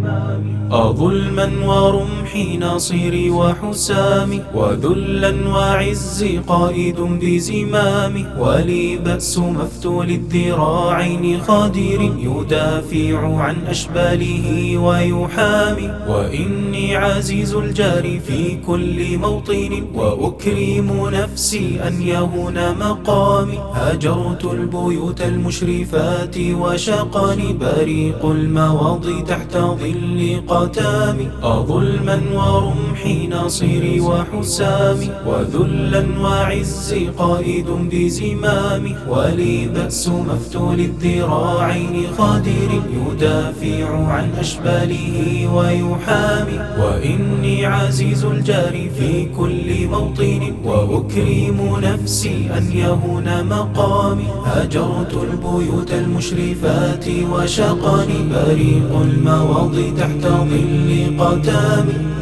أظلما ورمحي ناصري وحسامي، وذلا وعزي قائد بزمامي، ولي بأس مفتول الذراعين خادر يدافع عن أشباله ويحامي. وإني عزيز الجار في كل موطن، وأكرم نفسي أن يهون مقامي. هاجرت البيوت المشرفات وشقني بريق المواضي تحت ظل قتامي. أظلما ورمحي ناصري وحسامي، وذلا وعزي قائد بزمامي، ولي بأس مفتول الذراعين خادر يدافع عن أشباله ويحامي. وإني عزيز الجار في كل موطن، وأكرم نفسي أن يهون مقامي. هاجرت البيوت المشرفات وشقني بريق المواضي تحت ظل قتامي.